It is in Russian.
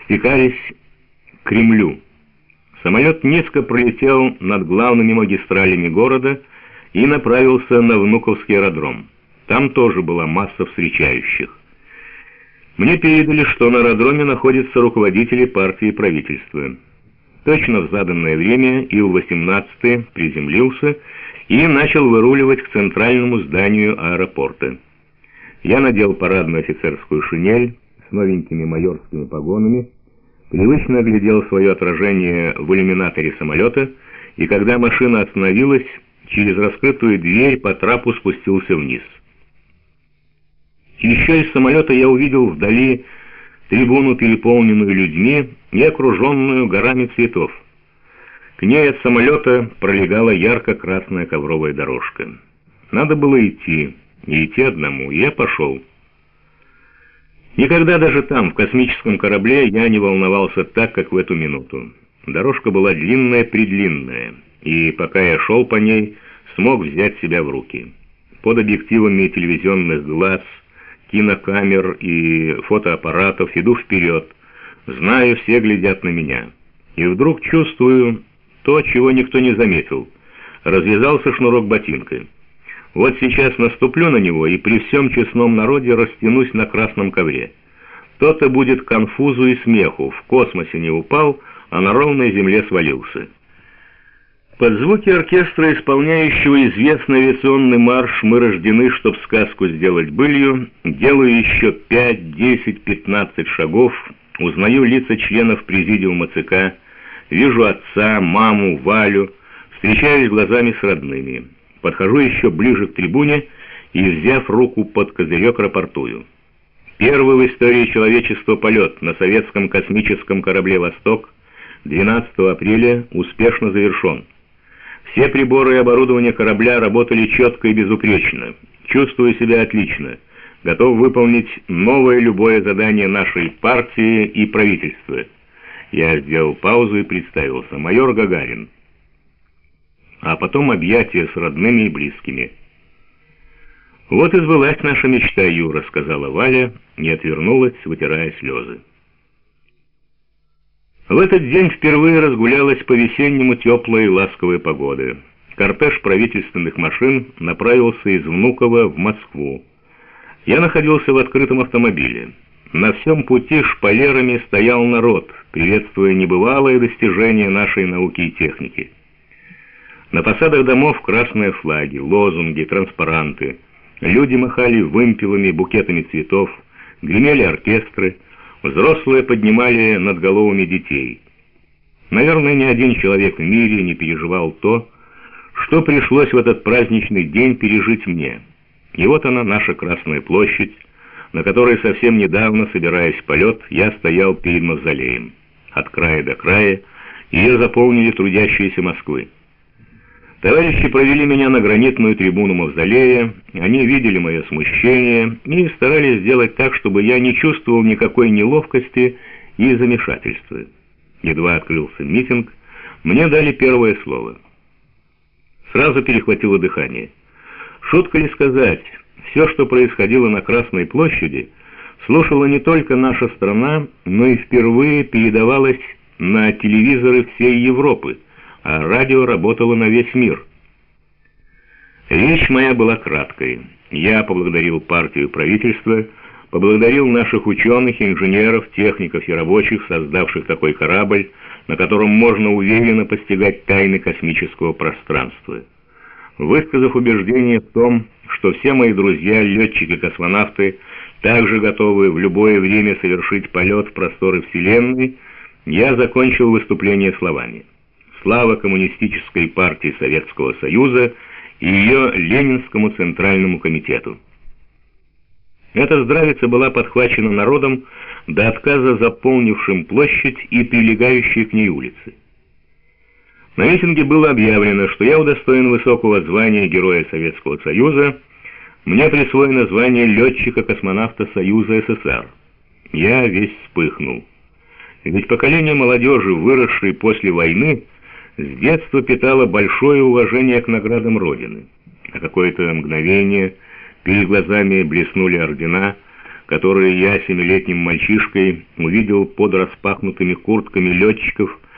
стекались к Кремлю. Самолет низко пролетел над главными магистралями города и направился на Внуковский аэродром. Там тоже была масса встречающих. Мне передали, что на аэродроме находятся руководители партии и правительства. Точно в заданное время Ил-18 приземлился и начал выруливать к центральному зданию аэропорта. Я надел парадную офицерскую шинель с новенькими майорскими погонами, привычно оглядел свое отражение в иллюминаторе самолета, и когда машина остановилась, через раскрытую дверь по трапу спустился вниз. Еще из самолета я увидел вдали трибуну, переполненную людьми и окруженную горами цветов. К ней от самолета пролегала ярко-красная ковровая дорожка. Надо было идти, и идти одному, и я пошел. Никогда даже там, в космическом корабле, я не волновался так, как в эту минуту. Дорожка была длинная-предлинная, и пока я шел по ней, смог взять себя в руки. Под объективами телевизионных глаз, кинокамер и фотоаппаратов иду вперед. Знаю, все глядят на меня. И вдруг чувствую то, чего никто не заметил. Развязался шнурок ботинка. Вот сейчас наступлю на него и при всем честном народе растянусь на красном ковре. То-то будет конфузу и смеху. В космосе не упал, а на ровной земле свалился. Под звуки оркестра, исполняющего известный авиационный марш «Мы рождены, чтоб сказку сделать былью», делаю еще 5, 10, 15 шагов, узнаю лица членов президиума ЦК, вижу отца, маму, Валю, встречаюсь глазами с родными. Подхожу еще ближе к трибуне и, взяв руку под козырек, рапортую. Первый в истории человечества полет на советском космическом корабле «Восток» 12 апреля успешно завершен. Все приборы и оборудование корабля работали четко и безупречно. Чувствую себя отлично. Готов выполнить новое любое задание нашей партии и правительства. Я сделал паузу и представился. Майор Гагарин. А потом объятия с родными и близкими. «Вот и сбылась наша мечта, Юра», — сказала Валя, и отвернулась, вытирая слезы. В этот день впервые разгулялась по-весеннему теплая и ласковая погода. Кортеж правительственных машин направился из Внуково в Москву. Я находился в открытом автомобиле. На всем пути шпалерами стоял народ, приветствуя небывалое достижение нашей науки и техники. На фасадах домов красные флаги, лозунги, транспаранты. Люди махали вымпелами, букетами цветов, гремели оркестры. Взрослые поднимали над головами детей. Наверное, ни один человек в мире не переживал то, что пришлось в этот праздничный день пережить мне. И вот она, наша Красная площадь, на которой совсем недавно, собираясь в полет, я стоял перед мавзолеем. От края до края ее заполнили трудящиеся Москвы. Товарищи провели меня на гранитную трибуну мавзолея, они видели мое смущение и старались сделать так, чтобы я не чувствовал никакой неловкости и замешательства. Едва открылся митинг, мне дали первое слово. Сразу перехватило дыхание. Шутка ли сказать, все, что происходило на Красной площади, слушала не только наша страна, но и впервые передавалось на телевизоры всей Европы, а радио работало на весь мир. Речь моя была краткой. Я поблагодарил партию и правительство, поблагодарил наших ученых, инженеров, техников и рабочих, создавших такой корабль, на котором можно уверенно постигать тайны космического пространства. Высказав убеждение в том, что все мои друзья, летчики-космонавты, также готовы в любое время совершить полет в просторы Вселенной, я закончил выступление словами: «Слава Коммунистической партии Советского Союза и ее Ленинскому Центральному комитету». Эта здравица была подхвачена народом, до отказа заполнившим площадь и прилегающие к ней улицы. На митинге было объявлено, что я удостоен высокого звания Героя Советского Союза, мне присвоено звание летчика-космонавта Союза СССР. Я весь вспыхнул. Ведь поколение молодежи, выросшей после войны, с детства питало большое уважение к наградам Родины. На какое-то мгновение перед глазами блеснули ордена, которые я 7-летним мальчишкой увидел под распахнутыми куртками летчиков